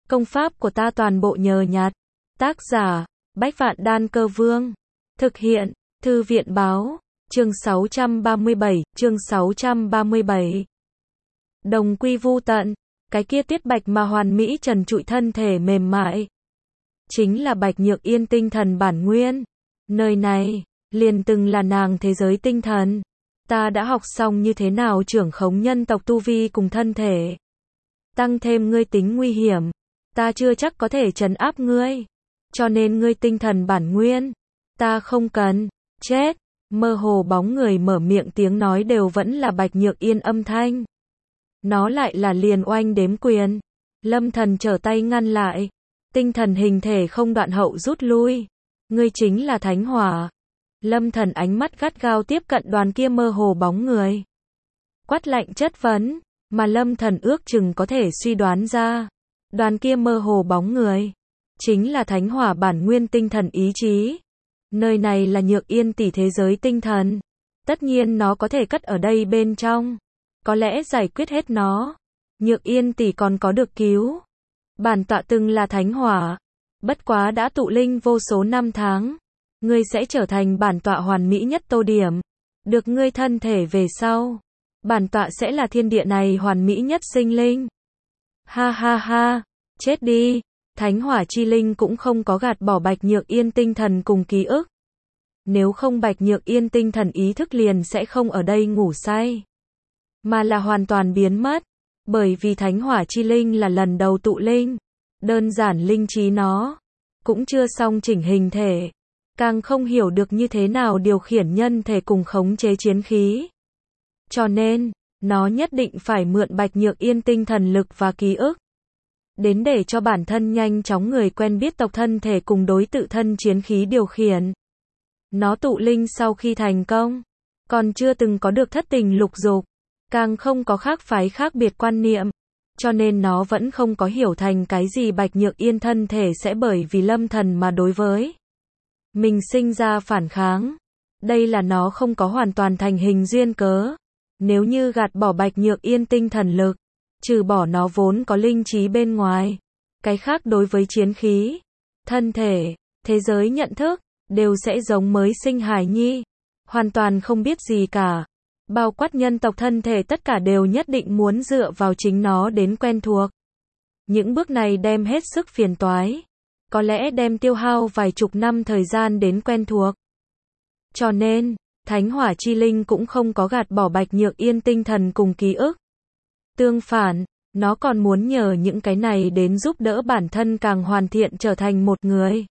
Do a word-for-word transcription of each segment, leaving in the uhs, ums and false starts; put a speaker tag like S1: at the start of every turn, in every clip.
S1: Công pháp của ta toàn bộ nhờ nhặt. Tác giả, Bách Vạn Đan Cơ Vương. Thực hiện, Thư viện Báo. Chương sáu trăm ba mươi bảy, chương sáu trăm ba mươi bảy. Đồng quy vu tận, cái kia tiết bạch mà hoàn mỹ trần trụi thân thể mềm mại. Chính là Bạch Nhược Yên tinh thần bản nguyên. Nơi này, liền từng là nàng thế giới tinh thần. Ta đã học xong như thế nào trưởng khống nhân tộc tu vi cùng thân thể. Tăng thêm ngươi tính nguy hiểm. Ta chưa chắc có thể trấn áp ngươi. Cho nên ngươi tinh thần bản nguyên. Ta không cần. Chết. Mơ hồ bóng người mở miệng tiếng nói đều vẫn là Bạch Nhược Yên âm thanh. Nó lại là liền oanh đếm quyền. Lâm Thần trở tay ngăn lại. Tinh thần hình thể không đoạn hậu rút lui. Ngươi chính là thánh hỏa. Lâm Thần ánh mắt gắt gao tiếp cận đoàn kia mơ hồ bóng người. Quát lạnh chất vấn, mà Lâm Thần ước chừng có thể suy đoán ra. Đoàn kia mơ hồ bóng người. Chính là thánh hỏa bản nguyên tinh thần ý chí. Nơi này là Nhược Yên tỷ thế giới tinh thần. Tất nhiên nó có thể cất ở đây bên trong. Có lẽ giải quyết hết nó. Nhược Yên tỷ còn có được cứu. Bản tọa từng là thánh hỏa. Bất quá đã tụ linh vô số năm tháng. Ngươi sẽ trở thành bản tọa hoàn mỹ nhất tô điểm. Được ngươi thân thể về sau. Bản tọa sẽ là thiên địa này hoàn mỹ nhất sinh linh. Ha ha ha. Chết đi. Thánh hỏa chi linh cũng không có gạt bỏ Bạch Nhược Yên tinh thần cùng ký ức. Nếu không Bạch Nhược Yên tinh thần ý thức liền sẽ không ở đây ngủ say. Mà là hoàn toàn biến mất. Bởi vì thánh hỏa chi linh là lần đầu tụ linh. Đơn giản linh trí nó. Cũng chưa xong chỉnh hình thể. Càng không hiểu được như thế nào điều khiển nhân thể cùng khống chế chiến khí. Cho nên, nó nhất định phải mượn Bạch Nhược Yên tinh thần lực và ký ức. Đến để cho bản thân nhanh chóng người quen biết tộc thân thể cùng đối tự thân chiến khí điều khiển. Nó tụ linh sau khi thành công, còn chưa từng có được thất tình lục dục, càng không có khác phái khác biệt quan niệm, cho nên nó vẫn không có hiểu thành cái gì Bạch Nhược Yên thân thể sẽ bởi vì Lâm Thần mà đối với mình sinh ra phản kháng. Đây là nó không có hoàn toàn thành hình duyên cớ. Nếu như gạt bỏ Bạch Nhược Yên tinh thần lực, trừ bỏ nó vốn có linh trí bên ngoài, cái khác đối với chiến khí, thân thể, thế giới nhận thức, đều sẽ giống mới sinh hài nhi. Hoàn toàn không biết gì cả. Bao quát nhân tộc thân thể tất cả đều nhất định muốn dựa vào chính nó đến quen thuộc. Những bước này đem hết sức phiền toái. Có lẽ đem tiêu hao vài chục năm thời gian đến quen thuộc. Cho nên, thánh hỏa chi linh cũng không có gạt bỏ Bạch Nhược Yên tinh thần cùng ký ức. Tương phản, nó còn muốn nhờ những cái này đến giúp đỡ bản thân càng hoàn thiện trở thành một người.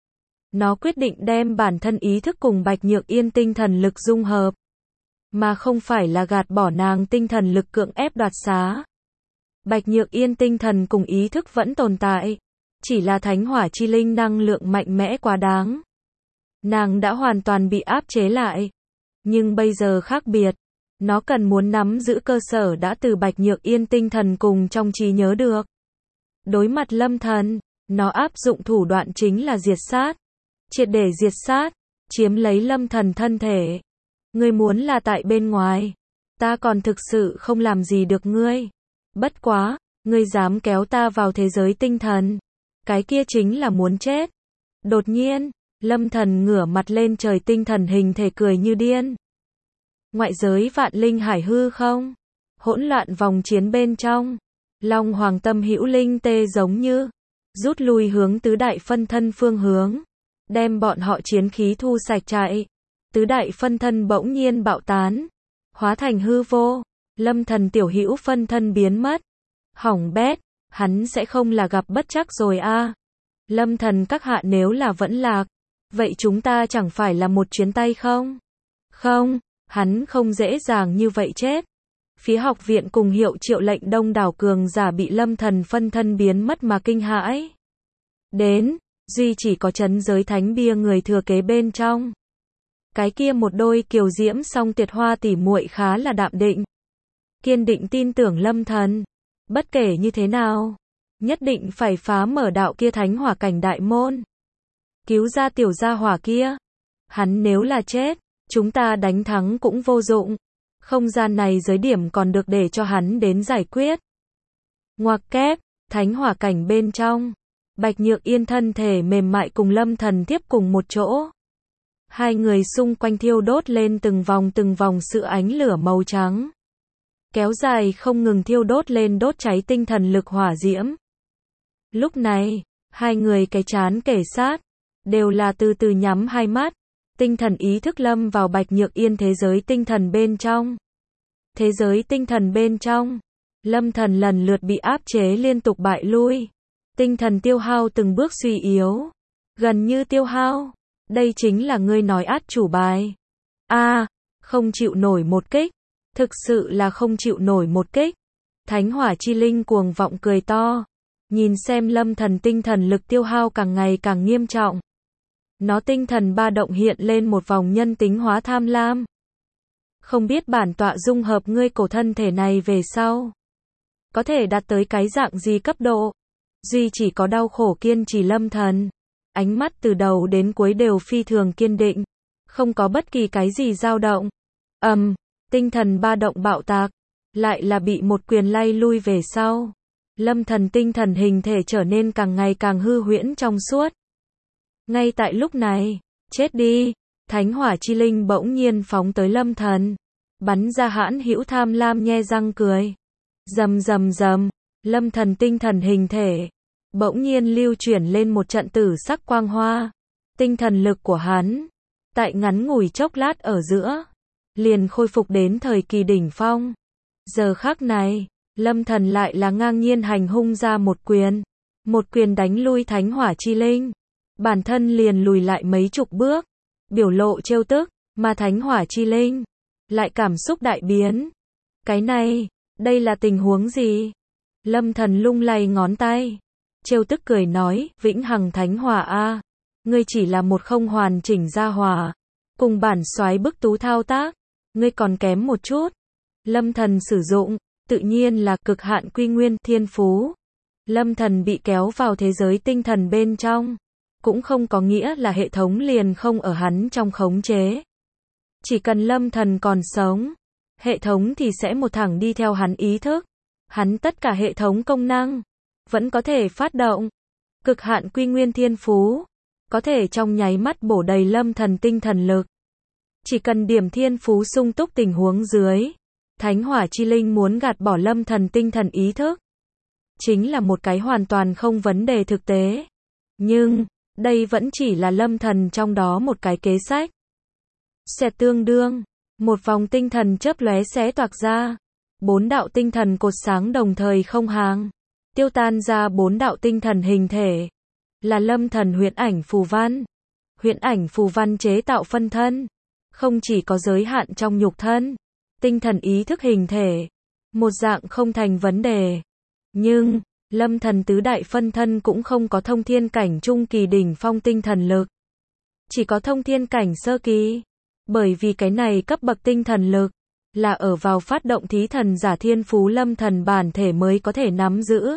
S1: Nó quyết định đem bản thân ý thức cùng Bạch Nhược Yên tinh thần lực dung hợp. Mà không phải là gạt bỏ nàng tinh thần lực cưỡng ép đoạt xá. Bạch Nhược Yên tinh thần cùng ý thức vẫn tồn tại. Chỉ là thánh hỏa chi linh năng lượng mạnh mẽ quá đáng. Nàng đã hoàn toàn bị áp chế lại. Nhưng bây giờ khác biệt. Nó cần muốn nắm giữ cơ sở đã từ Bạch Nhược Yên tinh thần cùng trong trí nhớ được. Đối mặt Lâm Thần, nó áp dụng thủ đoạn chính là diệt sát. Triệt để diệt sát, chiếm lấy Lâm Thần thân thể. Ngươi muốn là tại bên ngoài, ta còn thực sự không làm gì được ngươi. Bất quá, ngươi dám kéo ta vào thế giới tinh thần, cái kia chính là muốn chết. Đột nhiên, Lâm Thần ngửa mặt lên trời tinh thần hình thể cười như điên. Ngoại giới vạn linh hải hư không, hỗn loạn vòng chiến bên trong, Long Hoàng Tâm Hữu Linh tê giống như rút lui hướng tứ đại phân thân phương hướng, đem bọn họ chiến khí thu sạch chạy. Tứ đại phân thân bỗng nhiên bạo tán, hóa thành hư vô. Lâm Thần tiểu hữu phân thân biến mất. Hỏng bét, hắn sẽ không là gặp bất trắc rồi a. À. Lâm Thần các hạ nếu là vẫn lạc, vậy chúng ta chẳng phải là một chuyến tay không? Không, hắn không dễ dàng như vậy chết. Phía học viện cùng hiệu triệu lệnh đông đảo cường giả bị Lâm Thần phân thân biến mất mà kinh hãi. Đến, duy chỉ có trấn giới thánh bia người thừa kế bên trong. Cái kia một đôi kiều diễm song tuyệt hoa tỉ muội khá là đạm định. Kiên định tin tưởng Lâm Thần. Bất kể như thế nào, nhất định phải phá mở đạo kia thánh hỏa cảnh đại môn. Cứu ra tiểu gia hỏa kia. Hắn nếu là chết, chúng ta đánh thắng cũng vô dụng. Không gian này giới điểm còn được để cho hắn đến giải quyết. Ngoặc kép, thánh hỏa cảnh bên trong, Bạch Nhược Yên thân thể mềm mại cùng Lâm Thần tiếp cùng một chỗ. Hai người xung quanh thiêu đốt lên từng vòng từng vòng sự ánh lửa màu trắng. Kéo dài không ngừng thiêu đốt lên đốt cháy tinh thần lực hỏa diễm. Lúc này, hai người cái chán kề sát, đều là từ từ nhắm hai mắt, tinh thần ý thức lâm vào Bạch Nhược Yên thế giới tinh thần bên trong. Thế giới tinh thần bên trong, Lâm Thần lần lượt bị áp chế liên tục bại lui. Tinh thần tiêu hao từng bước suy yếu, gần như tiêu hao. Đây chính là ngươi nói át chủ bài. A, à, không chịu nổi một kích, thực sự là không chịu nổi một kích. Thánh hỏa chi linh cuồng vọng cười to, nhìn xem Lâm Thần tinh thần lực tiêu hao càng ngày càng nghiêm trọng. Nó tinh thần ba động hiện lên một vòng nhân tính hóa tham lam. Không biết bản tọa dung hợp ngươi cổ thân thể này về sau, có thể đạt tới cái dạng gì cấp độ. Duy chỉ có đau khổ kiên trì Lâm Thần. Ánh mắt từ đầu đến cuối đều phi thường kiên định, không có bất kỳ cái gì dao động. Ầm, um, tinh thần ba động bạo tạc, lại là bị một quyền lay lui về sau. Lâm Thần tinh thần hình thể trở nên càng ngày càng hư huyễn trong suốt. Ngay tại lúc này, chết đi, thánh hỏa chi linh bỗng nhiên phóng tới Lâm Thần, bắn ra hãn hữu tham lam nhe răng cười. Rầm rầm rầm, Lâm Thần tinh thần hình thể bỗng nhiên lưu chuyển lên một trận tử sắc quang hoa. Tinh thần lực của hắn, tại ngắn ngủi chốc lát ở giữa, liền khôi phục đến thời kỳ đỉnh phong. Giờ khắc này, Lâm Thần lại là ngang nhiên hành hung ra một quyền. Một quyền đánh lui thánh hỏa chi linh. Bản thân liền lùi lại mấy chục bước, biểu lộ trêu tức, mà thánh hỏa chi linh lại cảm xúc đại biến. Cái này, đây là tình huống gì? Lâm Thần lung lay ngón tay, trêu tức cười nói, vĩnh hằng thánh hỏa a, ngươi chỉ là một không hoàn chỉnh gia hỏa, cùng bản soái bức tú thao tác, ngươi còn kém một chút. Lâm Thần sử dụng, tự nhiên là cực hạn quy nguyên thiên phú. Lâm Thần bị kéo vào thế giới tinh thần bên trong, cũng không có nghĩa là hệ thống liền không ở hắn trong khống chế. Chỉ cần Lâm Thần còn sống, hệ thống thì sẽ một thẳng đi theo hắn ý thức. Hắn tất cả hệ thống công năng vẫn có thể phát động. Cực hạn quy nguyên thiên phú có thể trong nháy mắt bổ đầy Lâm Thần tinh thần lực. Chỉ cần điểm thiên phú sung túc tình huống dưới, thánh hỏa chi linh muốn gạt bỏ Lâm Thần tinh thần ý thức, chính là một cái hoàn toàn không vấn đề thực tế. Nhưng, đây vẫn chỉ là Lâm Thần trong đó một cái kế sách. Sẽ tương đương, một vòng tinh thần chớp lóe xé toạc ra, bốn đạo tinh thần cột sáng đồng thời không hàng, tiêu tan ra bốn đạo tinh thần hình thể, là Lâm Thần huyễn ảnh phù văn. Huyễn ảnh phù văn chế tạo phân thân, không chỉ có giới hạn trong nhục thân, tinh thần ý thức hình thể, một dạng không thành vấn đề. Nhưng, Lâm Thần tứ đại phân thân cũng không có thông thiên cảnh trung kỳ đỉnh phong tinh thần lực, chỉ có thông thiên cảnh sơ kỳ. Bởi vì cái này cấp bậc tinh thần lực là ở vào phát động thí thần giả thiên phú Lâm Thần bản thể mới có thể nắm giữ.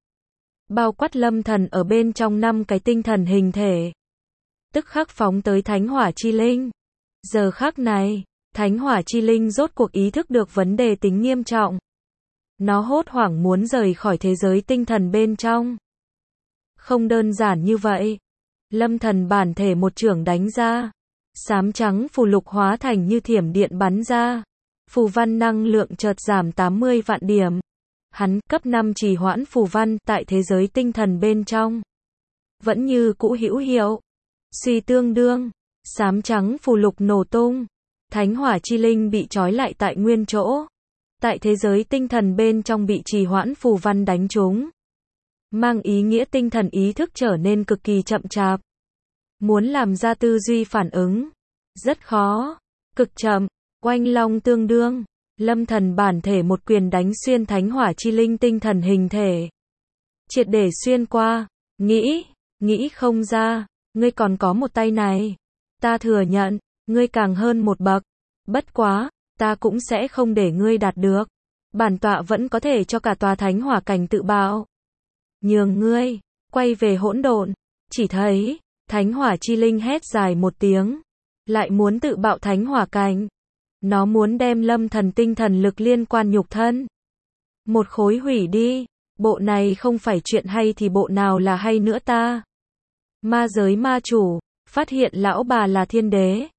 S1: Bao quát Lâm Thần ở bên trong năm cái tinh thần hình thể, tức khắc phóng tới thánh hỏa chi linh. Giờ khắc này, thánh hỏa chi linh rốt cuộc ý thức được vấn đề tính nghiêm trọng. Nó hốt hoảng muốn rời khỏi thế giới tinh thần bên trong. Không đơn giản như vậy. Lâm Thần bản thể một chưởng đánh ra, xám trắng phù lục hóa thành như thiểm điện bắn ra. Phù văn năng lượng chợt giảm tám mươi vạn điểm. Hắn cấp năm trì hoãn phù văn tại thế giới tinh thần bên trong, vẫn như cũ hữu hiệu. Suy tương đương, xám trắng phù lục nổ tung. Thánh hỏa chi linh bị trói lại tại nguyên chỗ. Tại thế giới tinh thần bên trong bị trì hoãn phù văn đánh trúng, mang ý nghĩa tinh thần ý thức trở nên cực kỳ chậm chạp. Muốn làm ra tư duy phản ứng, rất khó, cực chậm. Oanh long tương đương, Lâm Thần bản thể một quyền đánh xuyên thánh hỏa chi linh tinh thần hình thể. Triệt để xuyên qua, nghĩ, nghĩ không ra, ngươi còn có một tay này. Ta thừa nhận, ngươi càng hơn một bậc. Bất quá, ta cũng sẽ không để ngươi đạt được. Bản tọa vẫn có thể cho cả tòa thánh hỏa cảnh tự bạo. Nhường ngươi, quay về hỗn độn. Chỉ thấy, thánh hỏa chi linh hét dài một tiếng, lại muốn tự bạo thánh hỏa cảnh. Nó muốn đem Lâm Thần tinh thần lực liên quan nhục thân một khối hủy đi. Bộ này không phải chuyện hay thì bộ nào là hay nữa ta? Ma giới ma chủ, phát hiện lão bà là thiên đế.